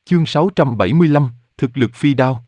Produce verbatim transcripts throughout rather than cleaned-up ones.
Chương sáu trăm bảy mươi lăm, thực lực phi đao.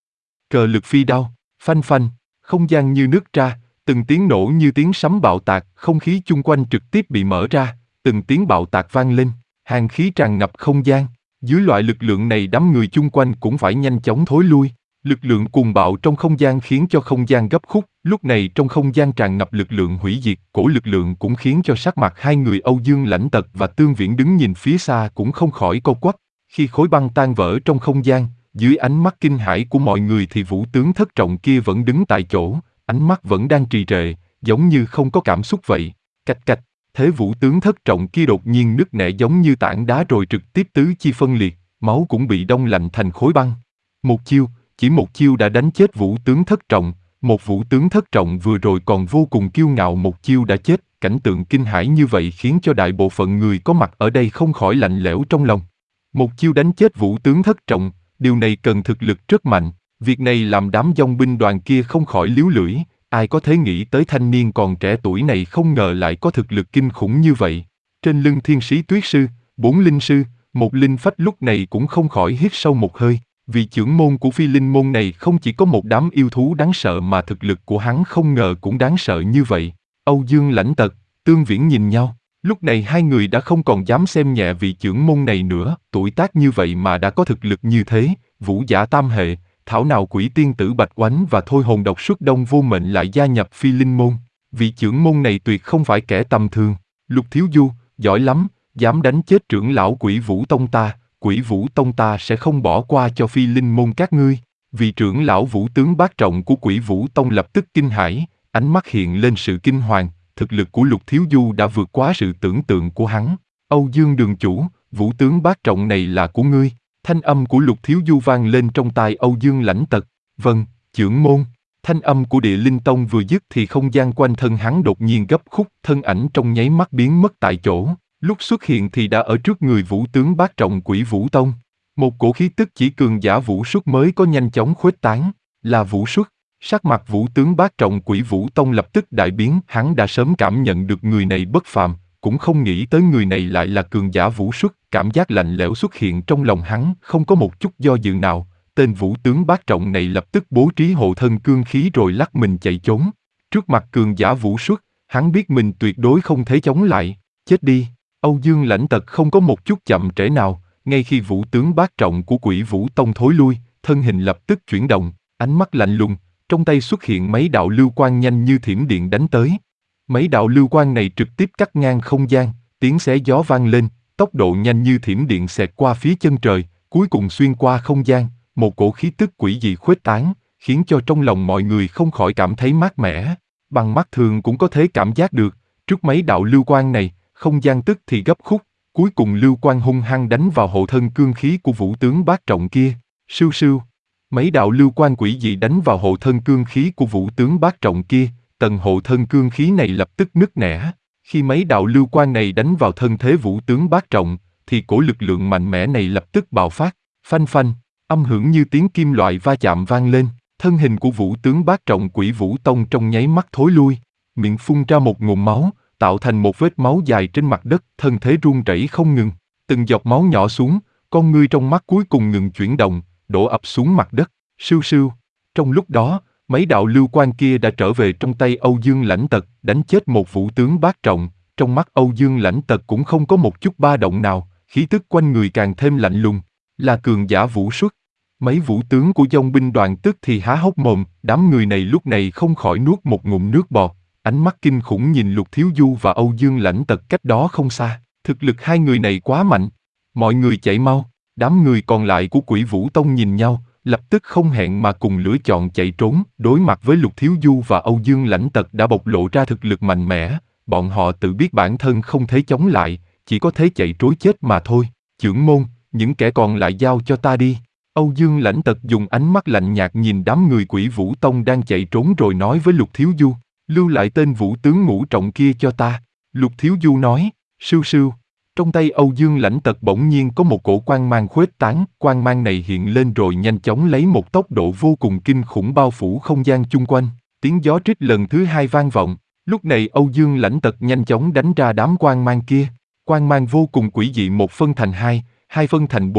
Cờ lực phi đao, phanh phanh, không gian như nứt ra, từng tiếng nổ như tiếng sấm bạo tạc, không khí chung quanh trực tiếp bị mở ra, từng tiếng bạo tạc vang lên, hàn khí tràn ngập không gian. Dưới loại lực lượng này đám người chung quanh cũng phải nhanh chóng thối lui. Lực lượng cuồng bạo trong không gian khiến cho không gian gấp khúc, lúc này trong không gian tràn ngập lực lượng hủy diệt, cổ lực lượng cũng khiến cho sắc mặt hai người Âu Dương Lãnh Tật và Tương Viễn đứng nhìn phía xa cũng không khỏi co quắp. Khi khối băng tan vỡ trong không gian, dưới ánh mắt kinh hãi của mọi người thì vũ tướng thất trọng kia vẫn đứng tại chỗ, ánh mắt vẫn đang trì trệ, giống như không có cảm xúc vậy. Cạch cạch, thế vũ tướng thất trọng kia đột nhiên nứt nẻ giống như tảng đá rồi trực tiếp tứ chi phân liệt, máu cũng bị đông lạnh thành khối băng. Một chiêu, chỉ một chiêu đã đánh chết vũ tướng thất trọng, một vũ tướng thất trọng vừa rồi còn vô cùng kiêu ngạo một chiêu đã chết, cảnh tượng kinh hãi như vậy khiến cho đại bộ phận người có mặt ở đây không khỏi lạnh lẽo trong lòng. Một chiêu đánh chết vũ tướng thất trọng, điều này cần thực lực rất mạnh, việc này làm đám dòng binh đoàn kia không khỏi líu lưỡi, ai có thể nghĩ tới thanh niên còn trẻ tuổi này không ngờ lại có thực lực kinh khủng như vậy. Trên lưng thiên sĩ tuyết sư, bốn linh sư, một linh phách lúc này cũng không khỏi hít sâu một hơi. Vì chưởng môn của phi linh môn này không chỉ có một đám yêu thú đáng sợ mà thực lực của hắn không ngờ cũng đáng sợ như vậy. Âu Dương Lãnh Tật, Tương Viễn nhìn nhau, lúc này hai người đã không còn dám xem nhẹ vị chưởng môn này nữa, tuổi tác như vậy mà đã có thực lực như thế, vũ giả tam hệ, thảo nào quỷ tiên tử Bạch Oánh và thôi hồn độc xuất đông vô mệnh lại gia nhập phi linh môn. Vị chưởng môn này tuyệt không phải kẻ tầm thường. Lục Thiếu Du, giỏi lắm, dám đánh chết trưởng lão Quỷ Vũ Tông ta. Quỷ Vũ Tông ta sẽ không bỏ qua cho phi linh môn các ngươi. Vị trưởng lão vũ tướng bát trọng của Quỷ Vũ Tông lập tức kinh hãi, ánh mắt hiện lên sự kinh hoàng, thực lực của Lục Thiếu Du đã vượt quá sự tưởng tượng của hắn. Âu Dương đường chủ, vũ tướng bát trọng này là của ngươi. Thanh âm của Lục Thiếu Du vang lên trong tai Âu Dương Lãnh Tật. Vâng, trưởng môn. Thanh âm của Địa Linh Tông vừa dứt thì không gian quanh thân hắn đột nhiên gấp khúc, thân ảnh trong nháy mắt biến mất tại chỗ. Lúc xuất hiện thì đã ở trước người vũ tướng bát trọng Quỷ Vũ Tông. Một cổ khí tức chỉ cường giả vũ xuất mới có nhanh chóng khuếch tán, là vũ xuất. Sắc mặt vũ tướng bát trọng Quỷ Vũ Tông lập tức đại biến, hắn đã sớm cảm nhận được người này bất phàm, cũng không nghĩ tới người này lại là cường giả vũ xuất, cảm giác lạnh lẽo xuất hiện trong lòng hắn, không có một chút do dự nào, tên vũ tướng bát trọng này lập tức bố trí hộ thân cương khí rồi lắc mình chạy trốn. Trước mặt cường giả vũ xuất, hắn biết mình tuyệt đối không thể chống lại, chết đi. Âu Dương Lãnh Tật không có một chút chậm trễ nào, ngay khi vũ tướng bát trọng của Quỷ Vũ Tông thối lui, thân hình lập tức chuyển động, ánh mắt lạnh lùng, trong tay xuất hiện mấy đạo lưu quang nhanh như thiểm điện đánh tới. Mấy đạo lưu quang này trực tiếp cắt ngang không gian, tiếng xé gió vang lên, tốc độ nhanh như thiểm điện xẹt qua phía chân trời, cuối cùng xuyên qua không gian, một cổ khí tức quỷ dị khuếch tán, khiến cho trong lòng mọi người không khỏi cảm thấy mát mẻ. Bằng mắt thường cũng có thể cảm giác được, trước mấy đạo lưu quang này, không gian tức thì gấp khúc, cuối cùng lưu quang hung hăng đánh vào hộ thân cương khí của vũ tướng bát trọng kia. Sưu sưu, mấy đạo lưu quang quỷ dị đánh vào hộ thân cương khí của vũ tướng bát trọng kia, tầng hộ thân cương khí này lập tức nứt nẻ. Khi mấy đạo lưu quang này đánh vào thân thế vũ tướng bát trọng, thì cổ lực lượng mạnh mẽ này lập tức bạo phát, phanh phanh, âm hưởng như tiếng kim loại va chạm vang lên, thân hình của vũ tướng bát trọng Quỷ Vũ Tông trong nháy mắt thối lui, miệng phun ra một ngụm máu, tạo thành một vết máu dài trên mặt đất, thân thế run rẩy không ngừng, từng giọt máu nhỏ xuống, con ngươi trong mắt cuối cùng ngừng chuyển động, đổ ập xuống mặt đất, sưu sưu. Trong lúc đó, mấy đạo lưu quang kia đã trở về trong tay Âu Dương Lãnh Tật, đánh chết một vũ tướng bát trọng, trong mắt Âu Dương Lãnh Tật cũng không có một chút ba động nào, khí tức quanh người càng thêm lạnh lùng, là cường giả vũ xuất. Mấy vũ tướng của dòng binh đoàn tức thì há hốc mồm, đám người này lúc này không khỏi nuốt một ngụm nước bọt. Ánh mắt kinh khủng nhìn Lục Thiếu Du và Âu Dương Lãnh Tật cách đó không xa, thực lực hai người này quá mạnh. Mọi người chạy mau, đám người còn lại của Quỷ Vũ Tông nhìn nhau, lập tức không hẹn mà cùng lựa chọn chạy trốn. Đối mặt với Lục Thiếu Du và Âu Dương Lãnh Tật đã bộc lộ ra thực lực mạnh mẽ, bọn họ tự biết bản thân không thể chống lại, chỉ có thể chạy trối chết mà thôi. Chưởng môn, những kẻ còn lại giao cho ta đi. Âu Dương Lãnh Tật dùng ánh mắt lạnh nhạt nhìn đám người Quỷ Vũ Tông đang chạy trốn rồi nói với Lục Thiếu Du. Lưu lại tên vũ tướng ngũ trọng kia cho ta. Lục Thiếu Du nói, sưu sưu. Trong tay Âu Dương Lãnh Tật bỗng nhiên có một cổ quang mang khuếch tán, quang mang này hiện lên rồi nhanh chóng lấy một tốc độ vô cùng kinh khủng bao phủ không gian chung quanh. Tiếng gió trích lần thứ hai vang vọng. Lúc này Âu Dương Lãnh Tật nhanh chóng đánh ra đám quang mang kia. Quang mang vô cùng quỷ dị, một phân thành hai, hai phân thành bốn,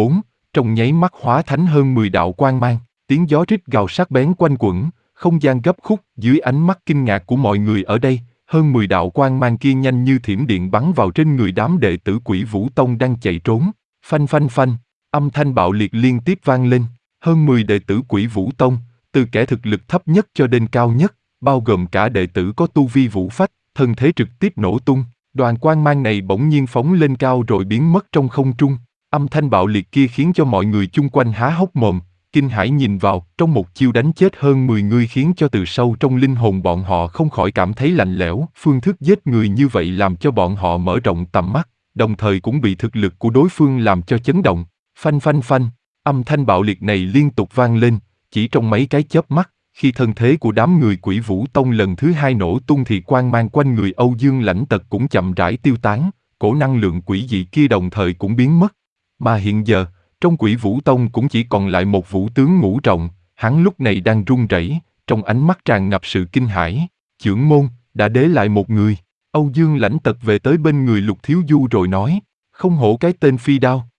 trong nháy mắt hóa thành hơn mười đạo quang mang, tiếng gió rít gào sắc bén quanh quẩn, không gian gấp khúc, dưới ánh mắt kinh ngạc của mọi người ở đây, hơn mười đạo quang mang kia nhanh như thiểm điện bắn vào trên người đám đệ tử Quỷ Vũ Tông đang chạy trốn. Phanh phanh phanh, âm thanh bạo liệt liên tiếp vang lên, hơn mười đệ tử Quỷ Vũ Tông, từ kẻ thực lực thấp nhất cho đến cao nhất, bao gồm cả đệ tử có tu vi vũ phách, thân thế trực tiếp nổ tung. Đoàn quang mang này bỗng nhiên phóng lên cao rồi biến mất trong không trung. Âm thanh bạo liệt kia khiến cho mọi người chung quanh há hốc mồm, kinh hãi nhìn vào, trong một chiêu đánh chết hơn mười người khiến cho từ sâu trong linh hồn bọn họ không khỏi cảm thấy lạnh lẽo. Phương thức giết người như vậy làm cho bọn họ mở rộng tầm mắt, đồng thời cũng bị thực lực của đối phương làm cho chấn động. Phanh phanh phanh, âm thanh bạo liệt này liên tục vang lên, chỉ trong mấy cái chớp mắt, khi thân thế của đám người Quỷ Vũ Tông lần thứ hai nổ tung thì quang mang quanh người Âu Dương Lãnh Tật cũng chậm rãi tiêu tán, cổ năng lượng quỷ dị kia đồng thời cũng biến mất. Mà hiện giờ, trong Quỷ Vũ Tông cũng chỉ còn lại một vũ tướng ngũ trọng, hắn lúc này đang run rẩy, trong ánh mắt tràn ngập sự kinh hãi. Chưởng môn, đã đế lại một người. Âu Dương Lãnh Tật về tới bên người Lục Thiếu Du rồi nói, không hổ cái tên Phi Đao,